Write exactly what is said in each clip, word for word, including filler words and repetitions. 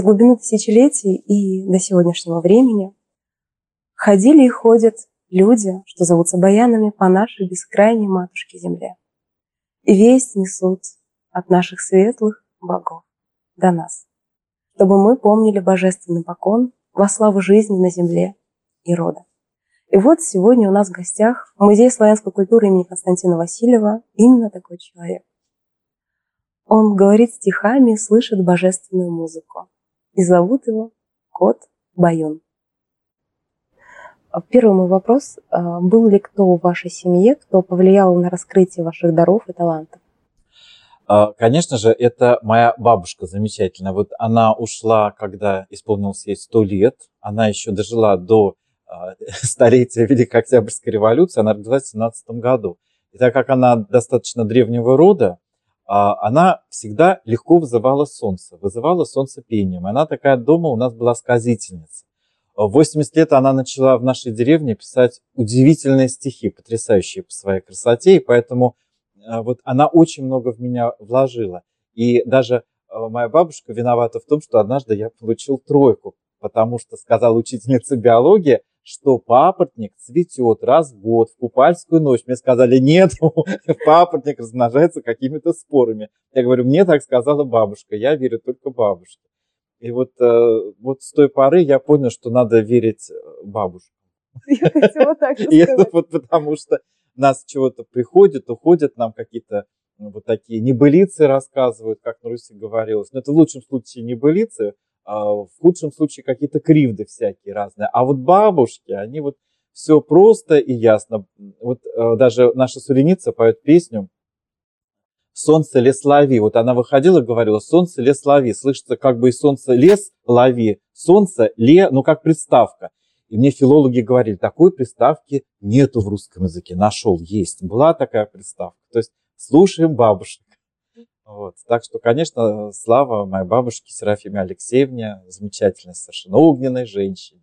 глубины тысячелетий и до сегодняшнего времени ходили и ходят люди, что зовутся баянами, по нашей бескрайней матушке земле. И весть несут от наших светлых богов до нас, чтобы мы помнили божественный покон во славу жизни на земле и рода. И вот сегодня у нас в гостях в Музее славянской культуры имени Константина Васильева именно такой человек. Он говорит стихами и слышит божественную музыку. И зовут его Кот Баюн. Первый мой вопрос. Был ли кто в вашей семье, кто повлиял на раскрытие ваших даров и талантов? Конечно же, это моя бабушка замечательная. Вот она ушла, когда исполнилось ей сто лет. Она еще дожила до столетия Великой Октябрьской революции. Она родилась в семнадцатом году. И так как она достаточно древнего рода, она всегда легко вызывала солнце, вызывала солнце пением. Она такая дома у нас была сказительница. В восемьдесят лет она начала в нашей деревне писать удивительные стихи, потрясающие по своей красоте, и поэтому вот она очень много в меня вложила. И даже моя бабушка виновата в том, что однажды я получил тройку, потому что сказала учительница биологии, что папоротник цветет раз в год, в купальскую ночь. Мне сказали, нет, папоротник размножается какими-то спорами. Я говорю, мне так сказала бабушка, я верю только бабушке. И вот, вот с той поры я понял, что надо верить бабушке. Я хотела так же И это вот потому, что нас чего-то приходит, уходят, нам какие-то вот такие небылицы рассказывают, как на Руси говорилось. Но это в лучшем случае небылицы, в худшем случае какие-то кривды всякие разные. А вот бабушки, они вот все просто и ясно. Вот даже наша Суреница поет песню «Солнце лес лови». Вот она выходила и говорила «Солнце лес лови». Слышится как бы и «Солнце лес лови», «Солнце ле», ну как приставка. И мне филологи говорили, такой приставки нету в русском языке. Нашел, есть. Была такая приставка. То есть слушаем бабушек. Вот. Так что, конечно, слава моей бабушке Серафиме Алексеевне, замечательной, совершенно огненной женщине.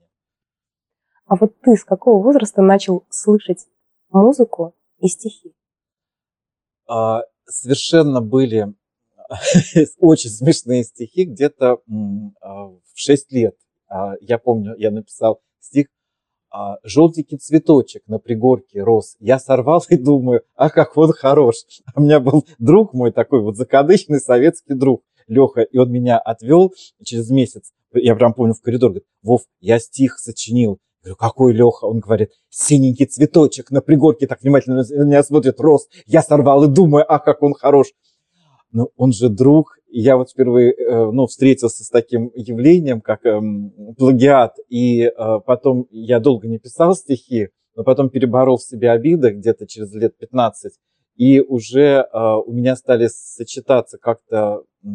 А вот ты с какого возраста начал слышать музыку и стихи? А, совершенно были очень смешные стихи где-то в шесть лет. Я помню, я написал стих «Желтенький цветочек на пригорке рос. Я сорвал и думаю, а как он хорош». У меня был друг мой такой вот закадычный советский друг, Леха, и он меня отвел через месяц. Я прям помню в коридор, говорит, Вов, я стих сочинил. Я говорю, какой Леха? Он говорит, синенький цветочек на пригорке, так внимательно на меня смотрит, рос. Я сорвал и думаю, а как он хорош. Ну, он же друг. И я вот впервые ну, встретился с таким явлением, как эм, плагиат. И э, потом я долго не писал стихи, но потом переборол в себе обиды где-то через лет пятнадцать. И уже э, у меня стали сочетаться как-то э,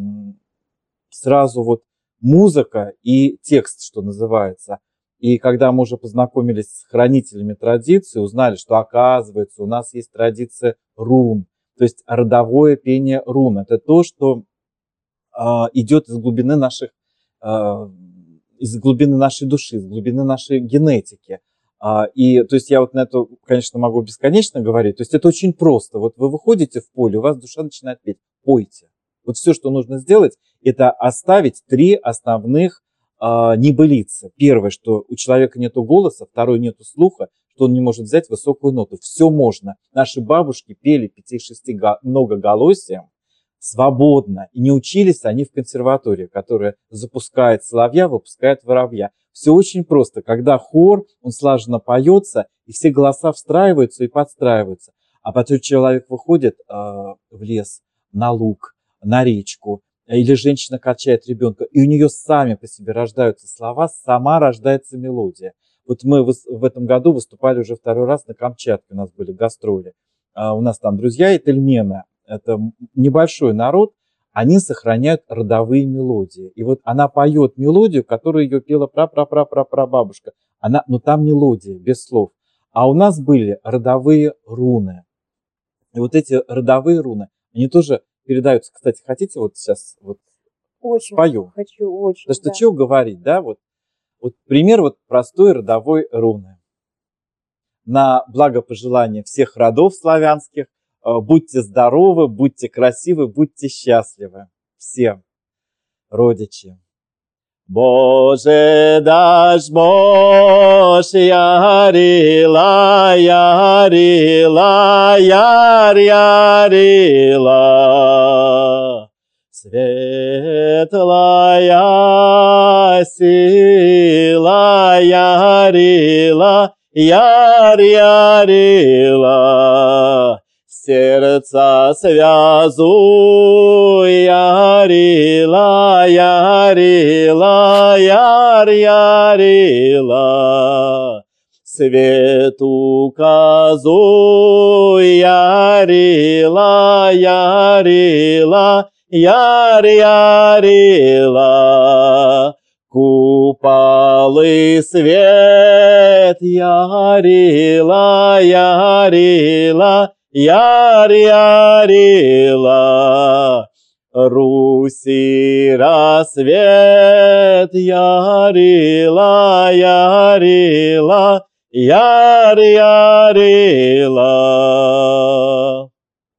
сразу вот музыка и текст, что называется. И когда мы уже познакомились с хранителями традиции, узнали, что оказывается у нас есть традиция рун. То есть родовое пение рун. Это то, что э, идет из глубины наших, э, из глубины нашей души, из глубины нашей генетики. Э, и то есть я вот на это, конечно, могу бесконечно говорить. То есть это очень просто. Вот вы выходите в поле, у вас душа начинает петь. Пойте. Вот все, что нужно сделать, это оставить три основных э, небылицы. Первое, что у человека нету голоса, второе, нету слуха, что он не может взять высокую ноту. Все можно. Наши бабушки пели пяти-шести многоголосием свободно. И не учились они в консерватории, которая запускает соловья, выпускает воробья. Все очень просто. Когда хор, он слаженно поется, и все голоса встраиваются и подстраиваются. А потом человек выходит э, в лес, на луг, на речку, или женщина качает ребенка, и у нее сами по себе рождаются слова, сама рождается мелодия. Вот мы в этом году выступали уже второй раз на Камчатке, у нас были гастроли. У нас там друзья и тельмены, это небольшой народ, они сохраняют родовые мелодии. И вот она поет мелодию, которую ее пела пра-пра-пра-пра-прабабушка. Она, но там мелодия, без слов. А у нас были родовые руны. И вот эти родовые руны, они тоже передаются. Кстати, хотите вот сейчас вот очень спою? Хочу, очень. Потому что да. чего говорить, да, вот. Вот пример вот простой родовой руны. На благопожелание всех родов славянских, будьте здоровы, будьте красивы, будьте счастливы. Все родичи. Боже, дашь Бож, ярила, ярила, яр, ярила. Светлая сила ярила, яр, ярила. Сердца связу ярила, ярила, яр, ярила. Свет указу ярила, ярила, яр, ярила. Куполы свет ярила, ярила, яр, ярила. Руси рассвет ярила, ярила, яр, ярила.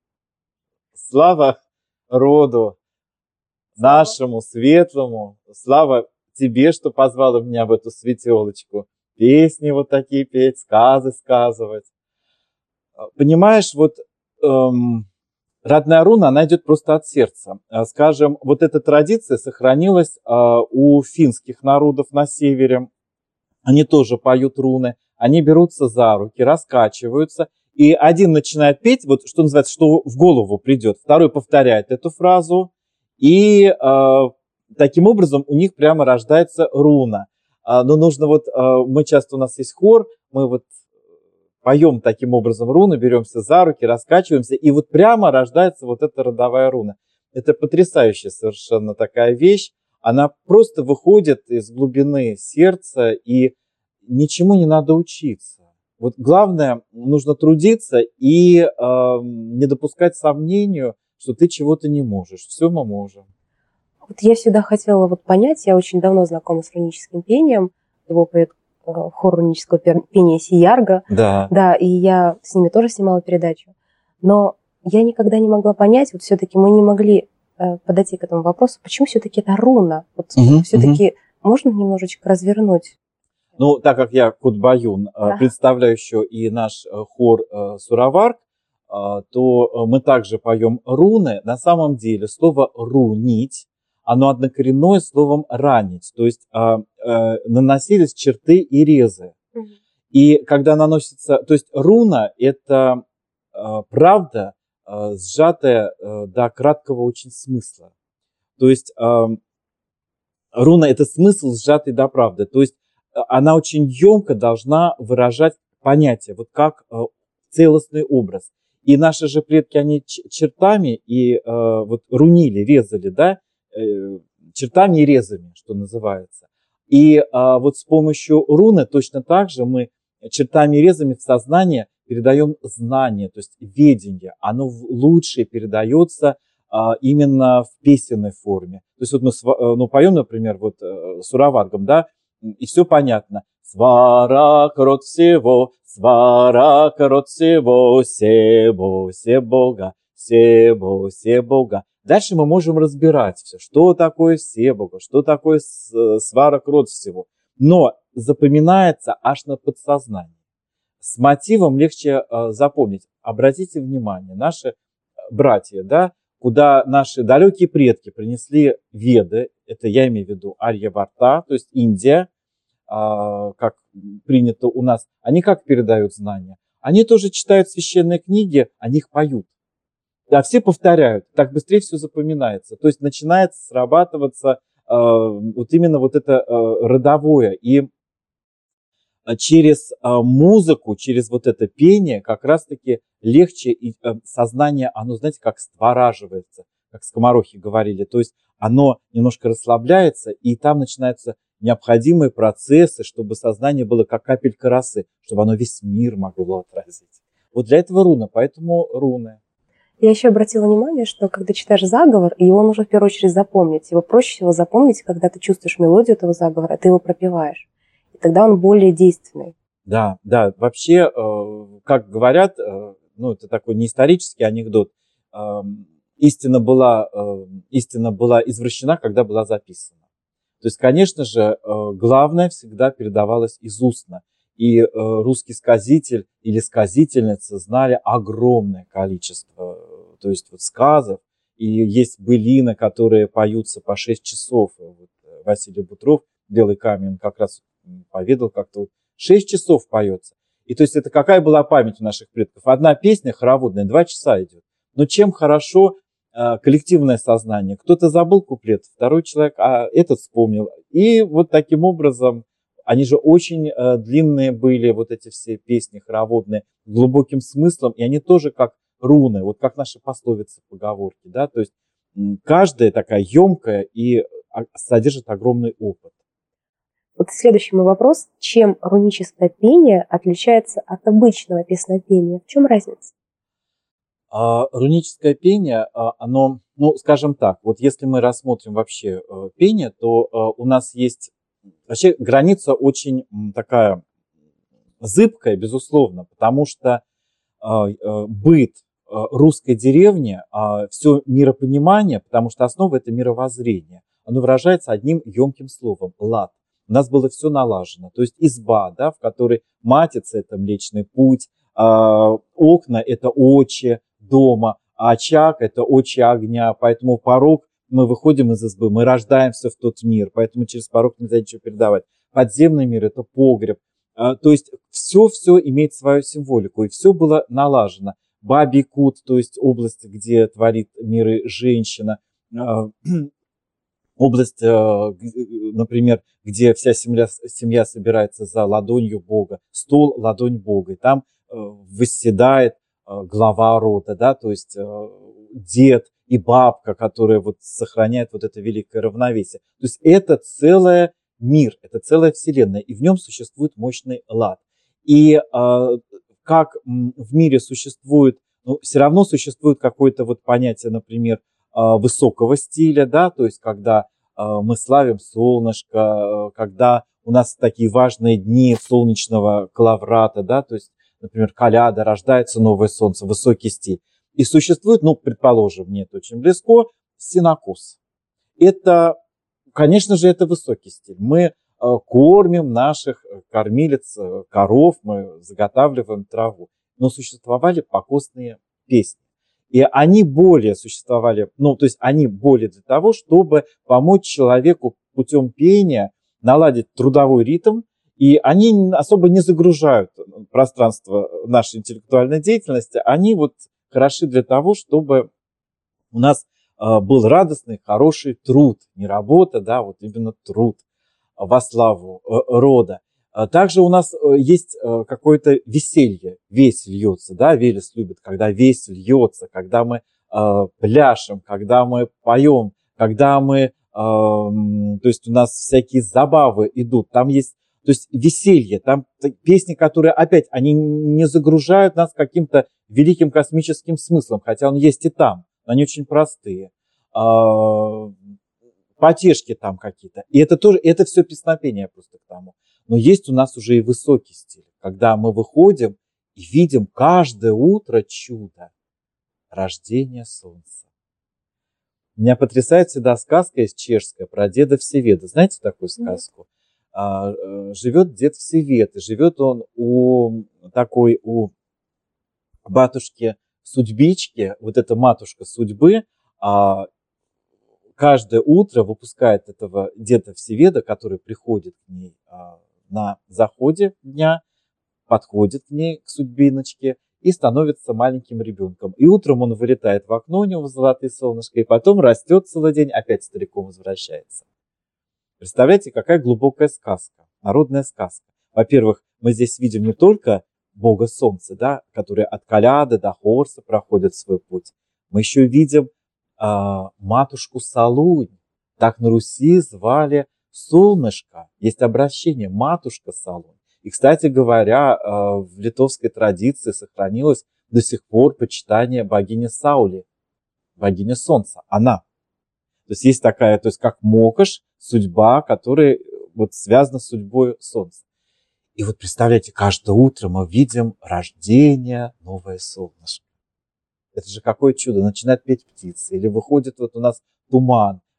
Слава роду нашему светлому, слава тебе, что позвала меня в эту светелочку, песни вот такие петь, сказы сказывать. Понимаешь, вот эм, родная руна, она идет просто от сердца. Скажем, вот эта традиция сохранилась э, у финских народов на севере. Они тоже поют руны, они берутся за руки, раскачиваются, и один начинает петь, вот что называется, что в голову придет, второй повторяет эту фразу, и э, таким образом у них прямо рождается руна. А, но нужно вот, э, мы часто, у нас есть хор, мы вот поем таким образом руны, беремся за руки, раскачиваемся, и вот прямо рождается вот эта родовая руна. Это потрясающая совершенно такая вещь, она просто выходит из глубины сердца, и ничему не надо учиться. Вот главное, нужно трудиться и э, не допускать сомнению, что ты чего-то не можешь. Все мы можем. Вот я всегда хотела вот понять, я очень давно знакома с руническим пением, его поет хор рунического пения Сиярга, Да. Да, и я с ними тоже снимала передачу. Но я никогда не могла понять, вот все-таки мы не могли э, подойти к этому вопросу, почему все-таки это руна? Вот угу, все-таки угу. Можно немножечко развернуть? Ну, так как я Кутбаюн, да. представляю еще и наш хор Сураварг, то мы также поем руны. На самом деле слово «рунить», оно однокоренное словом «ранить», то есть наносились черты и резы. Угу. И когда наносится, то есть руна – это правда, сжатая до краткого очень смысла. То есть руна – это смысл, сжатый до правды. То есть она очень емко должна выражать понятие, вот как э, целостный образ. И наши же предки, они чертами и э, вот рунили, резали, да, э, чертами и резами, что называется. И э, вот с помощью руны точно так же мы чертами и резами в сознание передаем знание, то есть ведение. Оно лучше передается э, именно в песенной форме. То есть вот мы ну, поем, например, вот э, Сураваргом, да, и все понятно. Сварак род всего, сварак род всего, себо, се Бога, себо, се Бога. Дальше мы можем разбирать все, что такое се Бога, что такое сварак род всего. Но запоминается аж на подсознании. С мотивом легче э, запомнить. Обратите внимание, наши братья, да, куда наши далекие предки принесли веды, это я имею в виду Арья-Варта, то есть Индия, как принято у нас, они как передают знания? Они тоже читают священные книги, они их поют. Да, все повторяют, так быстрее все запоминается. То есть начинает срабатываться э, вот именно вот это э, родовое. И через э, музыку, через вот это пение как раз-таки легче и э, сознание, оно, знаете, как створаживается, как скоморохи говорили. То есть оно немножко расслабляется, и там начинаются необходимые процессы, чтобы сознание было как капелька росы, чтобы оно весь мир могло отразить. Вот для этого руна, поэтому руны. Я еще обратила внимание, что когда читаешь заговор, его нужно в первую очередь запомнить. Его проще всего запомнить, когда ты чувствуешь мелодию этого заговора, ты его пропеваешь. И тогда он более действенный. Да, да. Вообще, как говорят, ну это такой не исторический анекдот, истина была, истина была извращена, когда была записана. То есть, конечно же, главное всегда передавалось из устно. И русский сказитель или сказительница знали огромное количество, то есть вот сказов. И есть былины, которые поются по шесть часов. Вот Василий Бутров, «Белый камень», как раз поведал как-то, вот шесть часов поется. И то есть это какая была память у наших предков? Одна песня хороводная два часа идет. Но чем хорошо коллективное сознание? Кто-то забыл куплет, второй человек, а этот вспомнил. И вот таким образом, они же очень длинные были, вот эти все песни хороводные, с глубоким смыслом, и они тоже как руны, вот как наши пословицы, поговорки, да, то есть каждая такая емкая и содержит огромный опыт. Вот следующий мой вопрос. Чем руническое пение отличается от обычного песнопения? В чем разница? А, руническое пение, оно, ну, скажем так, вот если мы рассмотрим вообще пение, то у нас есть вообще граница очень такая зыбкая, безусловно, потому что быт русской деревни, все миропонимание, потому что основа — это мировоззрение, оно выражается одним емким словом — лад. У нас было все налажено, то есть изба, да, в которой матица — это Млечный Путь, окна — это очи дома, а очаг — это очи огня, поэтому порог, мы выходим из избы, мы рождаемся в тот мир, поэтому через порог нельзя ничего передавать. Подземный мир — это погреб. То есть все-все имеет свою символику, и все было налажено. Бабий кут, то есть область, где творит миры женщина, область, например, где вся семья, семья собирается за ладонью Бога, стол — ладонь Бога, и там восседает глава рода, да, то есть дед и бабка, которые вот сохраняют вот это великое равновесие. То есть это целый мир, это целая вселенная, и в нем существует мощный лад. И э, как в мире существует, ну, все равно существует какое-то вот понятие, например, э, высокого стиля, да, то есть когда э, мы славим солнышко, э, когда у нас такие важные дни солнечного коловрата, да, то есть, например, коляда, рождается новое солнце, высокий стиль. И существует, ну, предположим, мне это очень близко, сенокос. Это, конечно же, это высокий стиль. Мы кормим наших кормилец, коров, мы заготавливаем траву. Но существовали покосные песни. И они более существовали, ну, то есть они более для того, чтобы помочь человеку путем пения наладить трудовой ритм, и они особо не загружают пространство нашей интеллектуальной деятельности, они вот хороши для того, чтобы у нас был радостный, хороший труд, не работа, да, вот именно труд во славу рода. Также у нас есть какое-то веселье, весь льется, да, Велес любит, когда весь льется, когда мы пляшем, когда мы поем, когда мы, то есть у нас всякие забавы идут, там есть, то есть веселье, там песни, которые опять, они не загружают нас каким-то великим космическим смыслом, хотя он есть и там, но они очень простые. Потешки там какие-то. И это тоже, это все песнопение просто к тому. Но есть у нас уже и высокий стиль, когда мы выходим и видим каждое утро чудо рождения солнца. Меня потрясает всегда сказка из чешская про деда Всеведа. Знаете такую сказку? А, живет дед Всевед, и живет он у такой, у батюшки Судьбички, вот эта матушка судьбы, а, каждое утро выпускает этого деда Всеведа, который приходит к ней а, на заходе дня, подходит к ней, к судьбиночке, и становится маленьким ребенком. И утром он вылетает в окно, у него золотые солнышко, и потом растет целый день, опять стариком возвращается. Представляете, какая глубокая сказка, народная сказка. Во-первых, мы здесь видим не только Бога Солнца, да, который от Коляды до Хорса проходит свой путь. Мы еще видим а, матушку Салунь. Так на Руси звали солнышко. Есть обращение матушка Салунь. И, кстати говоря, а, в литовской традиции сохранилось до сих пор почитание богини Саули, богини Солнца. Она. То есть есть такая, то есть как Мокош, судьба, которая вот связана с судьбой Солнца. И вот представляете, каждое утро мы видим рождение, новое солнышко. Это же какое чудо. Начинает петь птицы. Или выходит вот у нас туман.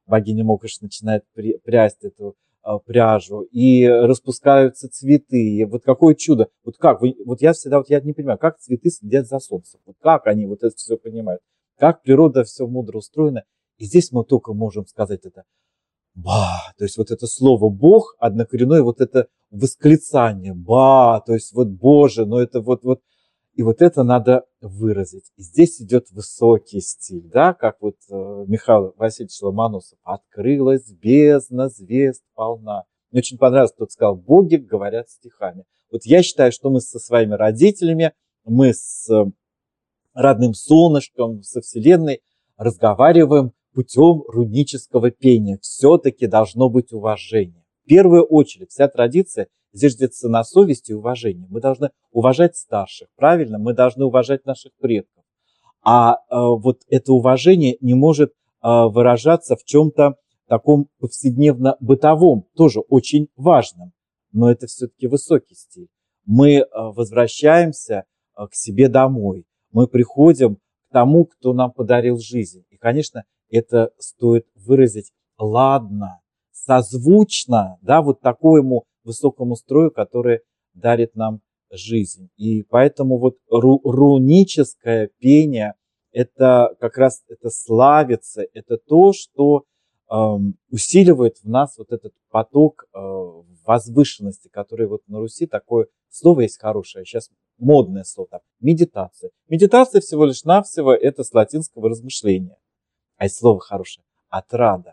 богиня Мокош начинает прясть эту пряжу, и распускаются цветы. Вот какое чудо. Вот как? Вот я всегда, вот я не понимаю, как цветы следят за солнцем. Вот как они вот это все понимают. Как природа все мудро устроена. И здесь мы только можем сказать это ба. То есть вот это слово Бог однокоренное, вот это восклицание ба. То есть вот Боже, но это вот, вот. И вот это надо выразить. И здесь идет высокий стиль, да, как вот э, Михаил Васильевич Ломоносов. Открылась бездна, звезд полна. Мне очень понравилось, кто сказал, боги говорят стихами. Вот я считаю, что мы со своими родителями, мы с э, родным солнышком, со Вселенной разговариваем путем рунического пения. Все-таки должно быть уважение. В первую очередь, вся традиция зиждется на совести и уважении. Мы должны уважать старших, правильно? Мы должны уважать наших предков. А э, вот это уважение не может э, выражаться в чем-то таком повседневно-бытовом, тоже очень важном. Но это все-таки высокий стиль. Мы э, возвращаемся э, к себе домой. Мы приходим к тому, кто нам подарил жизнь. И, конечно, это стоит выразить ладно, созвучно, да, вот такому высокому строю, который дарит нам жизнь. И поэтому вот ру, руническое пение – это как раз это славится, это то, что э, усиливает в нас вот этот поток э, возвышенности, который вот на Руси такое слово есть хорошее, сейчас модное слово, там, медитация. Медитация всего лишь навсего это с латинского размышления. А есть слово хорошее – отрада.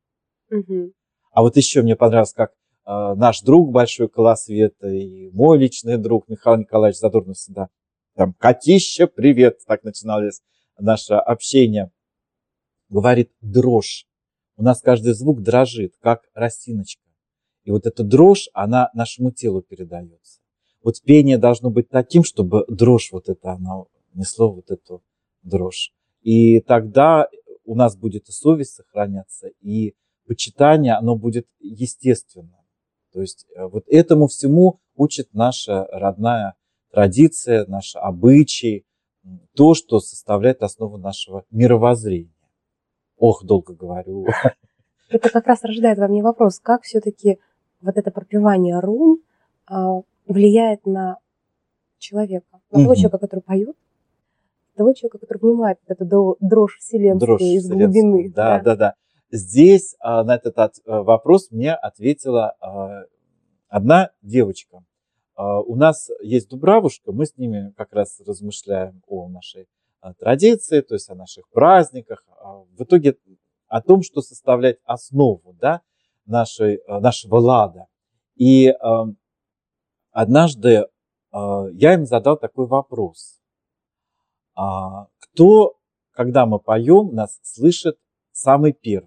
Угу. А вот еще мне понравилось, как э, наш друг большой Колосвета и мой личный друг Михаил Николаевич Задорнов всегда там «Котища, привет!» Так начиналось наше общение. Говорит дрожь. У нас каждый звук дрожит, как росиночка. И вот эта дрожь, она нашему телу передается. Вот пение должно быть таким, чтобы дрожь вот это, она несло вот эту дрожь. И тогда у нас будет и совесть сохраняться, и почитание, оно будет естественным. То есть вот этому всему учит наша родная традиция, наши обычаи, то, что составляет основу нашего мировоззрения. Ох, долго говорю. Это как раз рождает во мне вопрос, как все-таки вот это пропевание рун а, влияет на человека, на того Мгм. человека, который поет, того человека, который внимает вот эту дрожь вселенскую Дрожь из вселенскую. глубины. Да, да, да. Здесь а, на этот от- вопрос мне ответила а, одна девочка. А, у нас есть Дубравушка, мы с ними как раз размышляем о нашей а, традиции, то есть о наших праздниках, а, в итоге о том, что составляет основу, да, нашей, а, нашего лада. И а, однажды а, я им задал такой вопрос. А, кто, когда мы поем, нас слышит самый первый?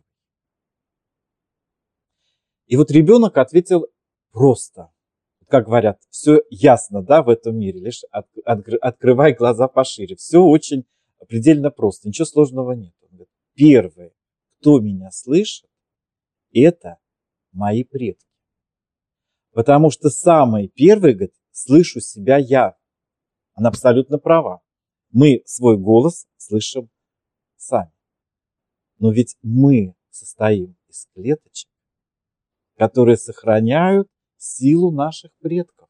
И вот ребенок ответил просто. Как говорят, все ясно, да, в этом мире, лишь от, от, открывай глаза пошире. Все очень предельно просто, ничего сложного нет. Он говорит, первое, кто меня слышит, это мои предки. Потому что самый первый, говорит, слышу себя я. Она абсолютно права. Мы свой голос слышим сами. Но ведь мы состоим из клеточек, которые сохраняют силу наших предков.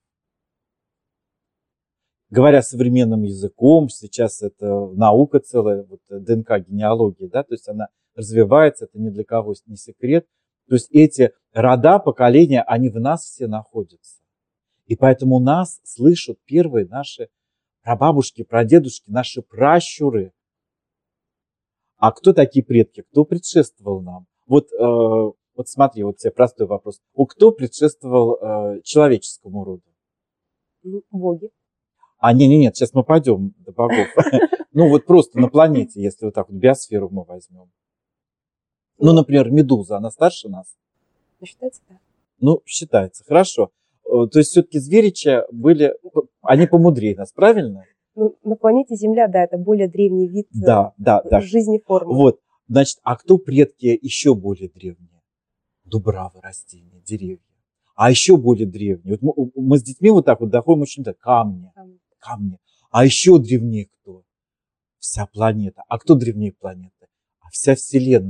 Говоря современным языком, сейчас это наука целая, вот ДНК-генеалогия, да, то есть она развивается, это ни для кого не секрет. То есть эти рода, поколения, они в нас все находятся. И поэтому нас слышат первые наши прабабушки, прадедушки, наши пращуры. А кто такие предки? Кто предшествовал нам? Вот, э, вот смотри, вот тебе простой вопрос. У кто предшествовал э, человеческому роду? Боги. А, не, не, нет, сейчас мы пойдем до богов. Ну, вот просто на планете, если вот так вот биосферу мы возьмем. Ну, например, Медуза, она старше нас? Ну, считается, да. Ну, считается, хорошо. То есть все-таки зверичи были, они помудрее нас, правильно? Ну, на планете Земля, да, это более древний вид Да, да, да. жизни формы. Вот, значит, а кто предки еще более древние? Дубравы, растения, деревья. А еще более древние. Вот мы, мы с детьми вот так вот доходим очень до камни. Камни. Камни. А еще древнее кто? Вся планета. А кто древнее планеты? А вся Вселенная.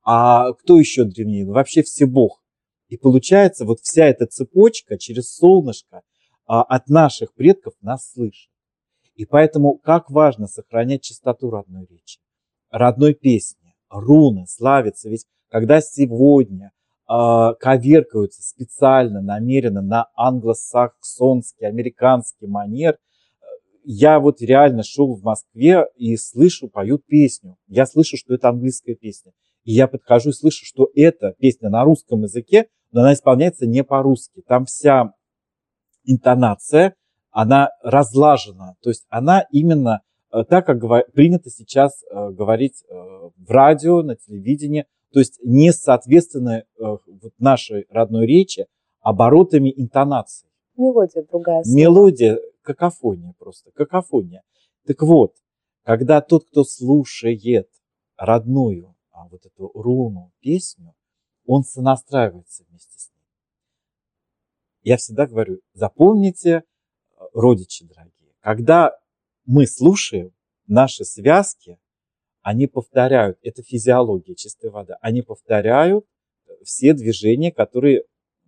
А кто еще древнее? Ну, вообще Всебог. И получается, вот вся эта цепочка через солнышко а, от наших предков нас слышит. И поэтому как важно сохранять чистоту родной речи, родной песни, руны, славиться. Ведь когда сегодня э, коверкаются специально, намеренно на англосаксонский, американский манер, я вот реально шел в Москве и слышу, поют песню. Я слышу, что это английская песня. И я подхожу и слышу, что это песня на русском языке, но она исполняется не по-русски. Там вся интонация, она разлажена. То есть она именно э, так, как говор- принято сейчас э, говорить э, в радио, на телевидении. То есть не соответственно э, вот нашей родной речи оборотами интонации. Мелодия другая. Снова. Мелодия, какофония просто, какофония. Так вот, когда тот, кто слушает родную а, вот эту руну, песню, он сонастраивается вместе с ней. Я всегда говорю, запомните, родичи дорогие, когда мы слушаем, наши связки, они повторяют, это физиология, чистая вода, они повторяют все движения, которые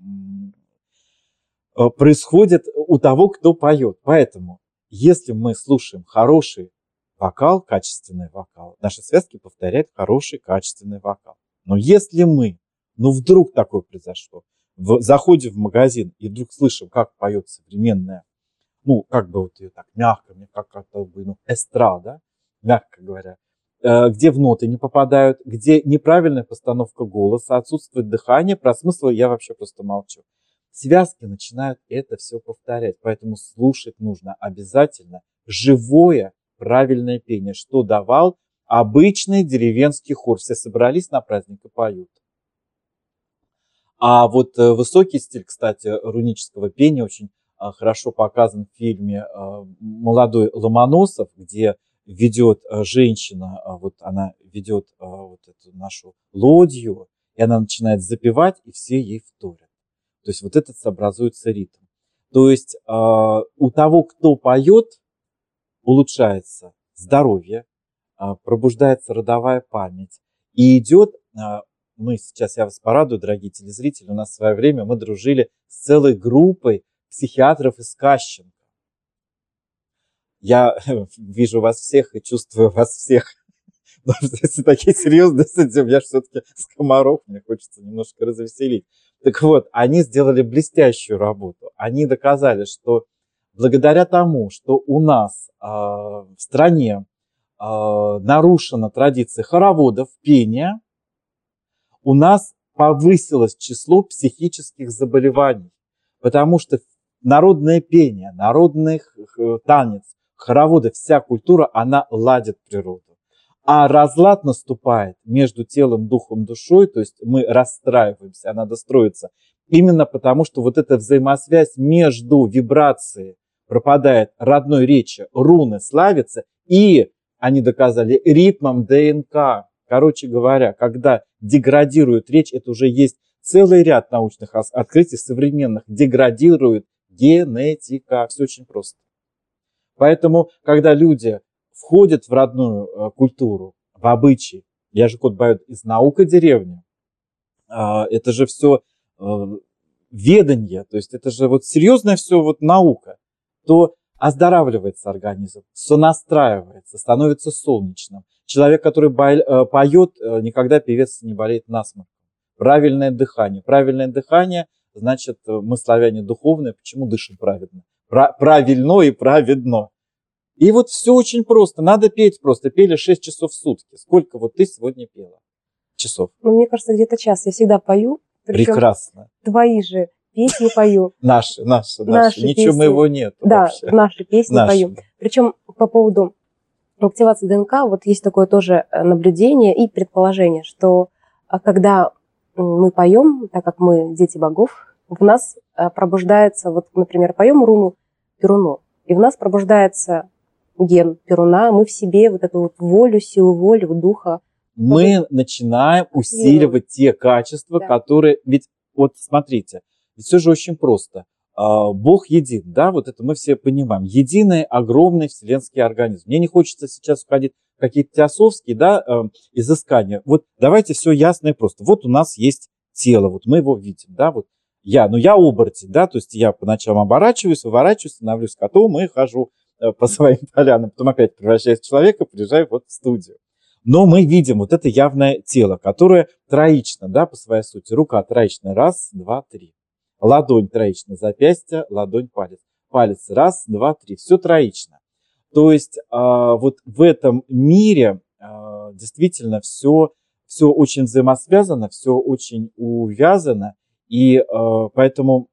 происходят у того, кто поет. Поэтому, если мы слушаем хороший вокал, качественный вокал, наши связки повторяют хороший, качественный вокал. Но если мы, ну вдруг такое произошло, в, заходим в магазин и вдруг слышим, как поет современная, ну, как бы вот ее так мягко, мне как-то бы, ну, эстрада, мягко говоря, э, где в ноты не попадают, где неправильная постановка голоса, отсутствует дыхание, про смысл я вообще просто молчу. Связки начинают это все повторять, поэтому слушать нужно обязательно живое, правильное пение, что давал обычный деревенский хор. Все собрались на праздник и поют. А вот высокий стиль, кстати, рунического пения очень хорошо показан в фильме «Молодой Ломоносов», где ведет женщина, вот она ведет вот эту нашу лодью, и она начинает запевать, и все ей вторят. То есть вот этот образуется ритм. То есть э, у того, кто поет, улучшается здоровье, э, пробуждается родовая память. И идет, э, мы сейчас, я вас порадую, дорогие телезрители, у нас в свое время мы дружили с целой группой психиатров из Кащенко. Я вижу вас всех и чувствую вас всех. Потому что если такие серьезные с этим, я же все-таки скоморох, мне хочется немножко развеселить. Так вот, они сделали блестящую работу. Они доказали, что благодаря тому, что у нас э, в стране э, нарушена традиция хороводов, пения, у нас повысилось число психических заболеваний. Потому что народное пение, народный танец, хороводы, вся культура, она ладит природу. А разлад наступает между телом, духом, душой, то есть мы расстраиваемся, а надо строиться. Именно потому, что вот эта взаимосвязь между вибрацией пропадает, родной речи, руны славятся, и они доказали ритмом ДНК. Короче говоря, когда деградирует речь, это уже есть целый ряд научных открытий современных, деградирует генетика. Все очень просто. Поэтому, когда люди входят в родную э, культуру, в обычаи. Я же Кот-Байот из наука деревни. Э, это же все э, веданье, то есть это же вот серьезная все вот наука. То оздоравливается организм, сонастраивается, становится солнечным. Человек, который бой, э, поет, э, никогда певец не болеет насморком. Правильное дыхание. Правильное дыхание, значит, мы славяне духовные, почему дышим правильно? Пра- правильно и праведно. И вот все очень просто. Надо петь просто. Пели шесть часов в сутки. Сколько вот ты сегодня пела часов? Ну, мне кажется, где-то час. Я всегда пою. Прекрасно. Твои же песни пою. Наши, наши, наши. Наши Ничего песни. моего нет Да, вообще. наши песни Наши. пою. Причем по поводу активации ДНК, вот есть такое тоже наблюдение и предположение, что когда мы поем, так как мы дети богов, в нас пробуждается, вот, например, поем руну Перуну, и в нас пробуждается ген Перуна, мы в себе вот эту вот волю, силу воли, духа. Мы вот начинаем усиливать те качества, да. которые... Ведь вот смотрите, ведь все же очень просто. Бог един, да, вот это мы все понимаем. Единый, огромный вселенский организм. Мне не хочется сейчас входить какие-то теософские, да, э, изыскания. Вот давайте все ясно и просто. Вот у нас есть тело, вот мы его видим, да, вот я, ну я оборотень, да, то есть я по ночам оборачиваюсь, выворачиваюсь, становлюсь котом и хожу э, по своим полянам, потом опять превращаюсь в человека, приезжаю вот в студию. Но мы видим вот это явное тело, которое троично, да, по своей сути. Рука троичная, раз, два, три. Ладонь троичная, запястье, ладонь, палец. Палец, раз, два, три, все троично. То есть а, вот в этом мире а, действительно все, все очень взаимосвязано, все очень увязано. И а, поэтому,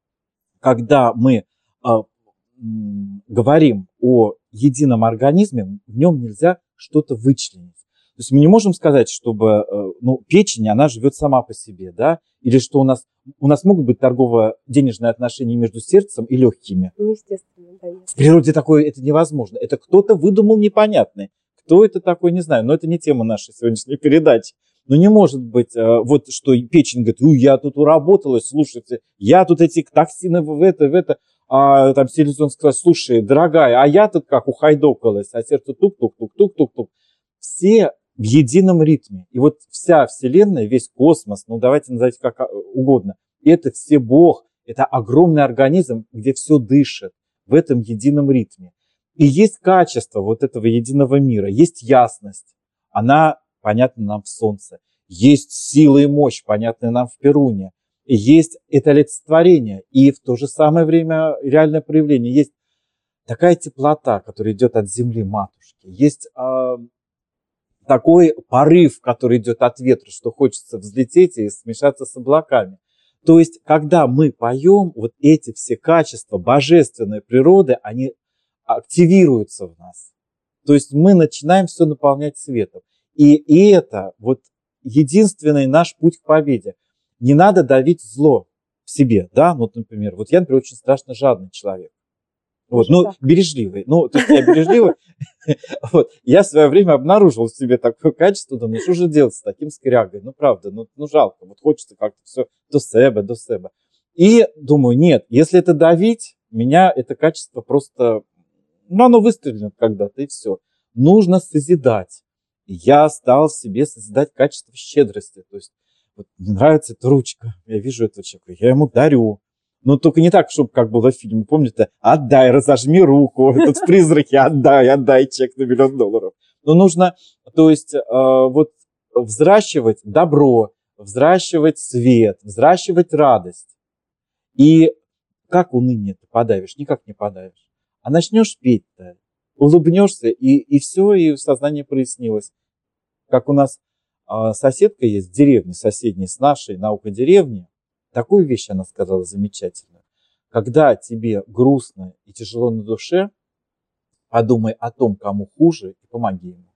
когда мы а, м, говорим о едином организме, в нем нельзя что-то вычленить. То есть мы не можем сказать, чтобы э, ну, печень, она живет сама по себе, да, или что у нас, у нас могут быть торгово-денежные отношения между сердцем и легкими. Ну, естественно, да. В природе такое это невозможно. Это кто-то выдумал непонятный. Кто это такой, не знаю. Но это не тема нашей сегодняшней передачи. Но не может быть, э, вот что печень говорит, ой, я тут уработалась, слушайте, я тут эти токсины в это, в это. А там селезенка сказала, слушай, дорогая, а я тут как ухайдокалась, а сердце тук-тук-тук-тук-тук-тук. Все в едином ритме. И вот вся Вселенная, весь космос, ну давайте назовите как угодно, это все Бог, это огромный организм, где все дышит в этом едином ритме. И есть качество вот этого единого мира, есть ясность, она понятна нам в Солнце, есть сила и мощь, понятная нам в Перуне, и есть это олицетворение, и в то же самое время реальное проявление, есть такая теплота, которая идет от земли матушки, есть э, такой порыв, который идет от ветра, что хочется взлететь и смешаться с облаками. То есть, когда мы поем, вот эти все качества божественной природы, они активируются в нас. То есть мы начинаем все наполнять светом. И, и это вот единственный наш путь к победе. Не надо давить зло в себе, да, вот, например, вот я, например, очень страшно жадный человек. Вот, ну, бережливый. Ну, то есть я бережливый. Вот. Я в свое время обнаружил в себе такое качество, думаю, что же делать с таким скрягой? Ну, правда, ну, ну жалко, вот хочется как-то все до себя, до себя. И думаю, нет, если это давить, меня это качество просто, ну, оно выстрелит когда-то, и все. Нужно созидать. И я стал в себе созидать качество щедрости. То есть, вот, мне нравится эта ручка, я вижу этого человека, я ему дарю. Но только не так, чтобы как было в фильме, помните, отдай, разожми руку, этот в призраке, отдай, отдай чек на миллион долларов. Но нужно, то есть, э, вот взращивать добро, взращивать свет, взращивать радость. И как уныние-то подавишь? Никак не подавишь. А начнешь петь-то, улыбнешься, и, и все, и сознание прояснилось. Как у нас э, соседка есть в деревне, соседней с нашей, наука деревни. Такую вещь она сказала замечательную. Когда тебе грустно и тяжело на душе, подумай о том, кому хуже, и помоги ему.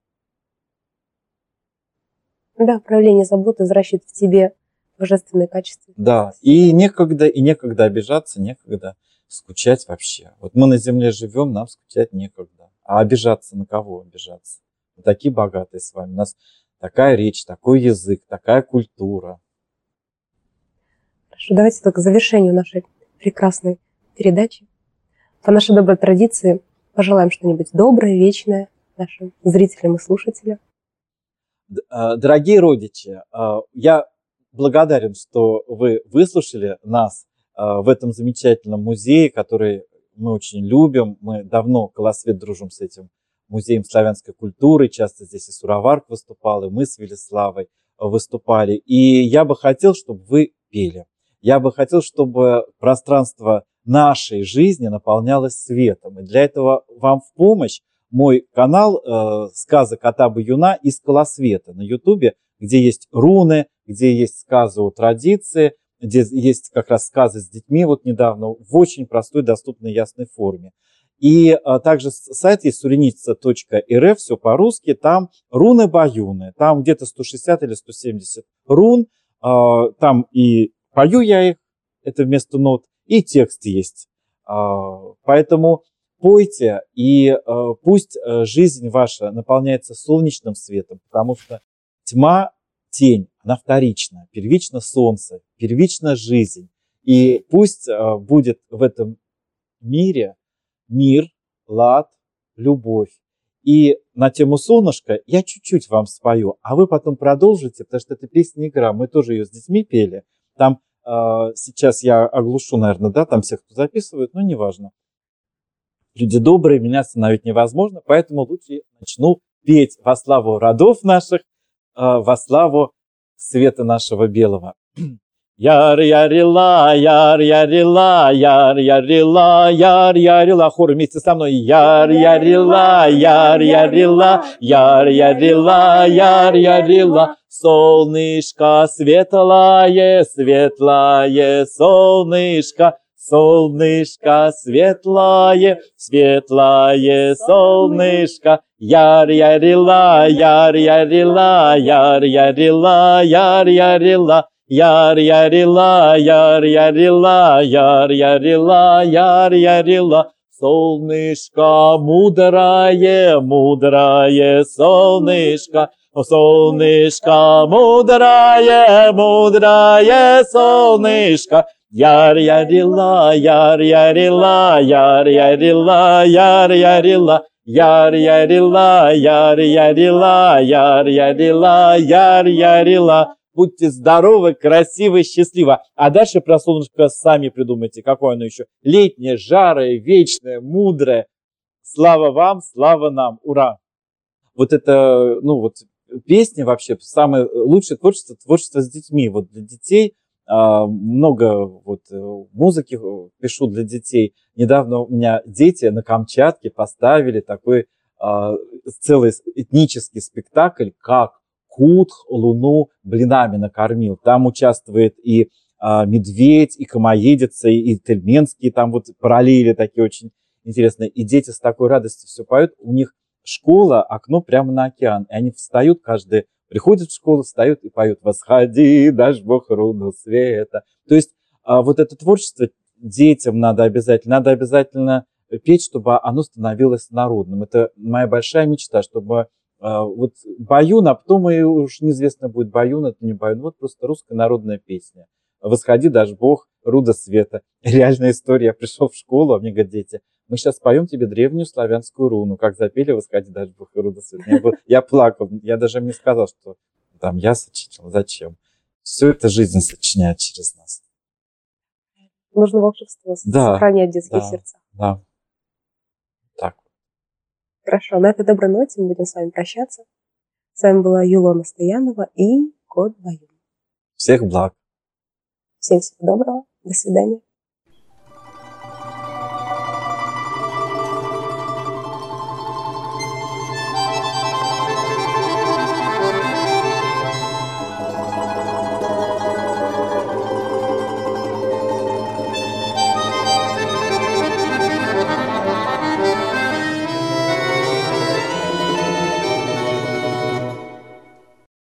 Да, проявление заботы взращивает в тебе божественные качества. Да, и некогда, и некогда обижаться, некогда скучать вообще. Вот мы на земле живем, нам скучать некогда. А обижаться на кого обижаться? Мы такие богатые с вами. У нас такая речь, такой язык, такая культура. Хорошо, давайте только к завершению нашей прекрасной передачи. По нашей доброй традиции пожелаем что-нибудь доброе, вечное нашим зрителям и слушателям. Дорогие родичи, я благодарен, что вы выслушали нас в этом замечательном музее, который мы очень любим. Мы давно, Колосвет, дружим с этим музеем славянской культуры. Часто здесь и Суроварк выступал, и мы с Велиславой выступали. И я бы хотел, чтобы вы пели. Я бы хотел, чтобы пространство нашей жизни наполнялось светом. И для этого вам в помощь мой канал э, «Сказы Кота-Баюна» из Колосвета на Ютубе, где есть руны, где есть сказы о традиции, где есть как раз сказы с детьми вот недавно в очень простой, доступной, ясной форме. И а, также сайт есть суреница точка эр эф, все по-русски, там руны-баюны, там где-то сто шестьдесят или сто семьдесят рун, а, там и пою я их, это вместо нот, и текст есть. А, поэтому пойте, и а, пусть жизнь ваша наполняется солнечным светом, потому что тьма, тень, она вторична, первично солнце, первична жизнь. И пусть а, будет в этом мире мир, лад, любовь. И на тему «Солнышко» я чуть-чуть вам спою, а вы потом продолжите, потому что это песня игра. Мы тоже ее с детьми пели. Там э, сейчас я оглушу, наверное, да, там всех, кто записывает, но неважно. Люди добрые, меня остановить невозможно, поэтому лучше начну петь во славу родов наших, э, во славу света нашего белого. Яр-ярила, яр-ярила, яр-ярила, яр-ярила. Хор вместе со мной. Яр-ярила, яр-ярила, яр-ярила, яр-ярила. Солнышко светлое, светлое солнышко. Солнышко светлое, светлое солнышко. Яр-ярила, яр-ярила, яр-ярила, яр-ярила. Яр-ярила, яр-ярила, яр-ярила, яр-ярила. Солнышко мудрое, мудрое солнышко. Солнышко мудрое, мудрое солнышко. Яр-ярила, яр-ярила, яр-ярила, яр-ярила. Яр-ярила, яр-ярила, яр-ярила, яр-ярила. Будьте здоровы, красивы, счастливы. А дальше про солнышко сами придумайте, какое оно еще. Летнее, жарое, вечное, мудрое. Слава вам, слава нам. Ура! Вот это, ну вот, песни вообще, самое лучшее творчество, творчество с детьми. Вот для детей а, много вот музыки пишу для детей. Недавно у меня дети на Камчатке поставили такой а, целый этнический спектакль, как Кутх Луну блинами накормил. Там участвует и а, медведь, и комоедица, и, и тельменские там вот параллели такие очень интересные. И дети с такой радостью все поют. У них школа, окно прямо на океан. И они встают, каждый приходит в школу, встают и поют «Восходи, дашь Бог руну света». То есть а, вот это творчество детям надо обязательно, надо обязательно петь, чтобы оно становилось народным. Это моя большая мечта, чтобы вот баюн, а потом и уж неизвестно будет баюн, это не баюн, вот просто русская народная песня. «Восходи, дашь Бог, руда света». Реальная история. Я пришел в школу, а мне говорят дети: мы сейчас поем тебе древнюю славянскую руну. Как запели «Восходи, дашь Бог, руда света». Я, был, я плакал, я даже им не сказал, что там я сочинил. Зачем? Все это жизнь сочиняет через нас. Нужно волшебство да, сохранять детские да, сердца. Да. Так. Хорошо, на этой доброй ноте мы будем с вами прощаться. С вами была Юлона Стоянова и Кот Баюн. Всех благ. Всем всего доброго. До свидания.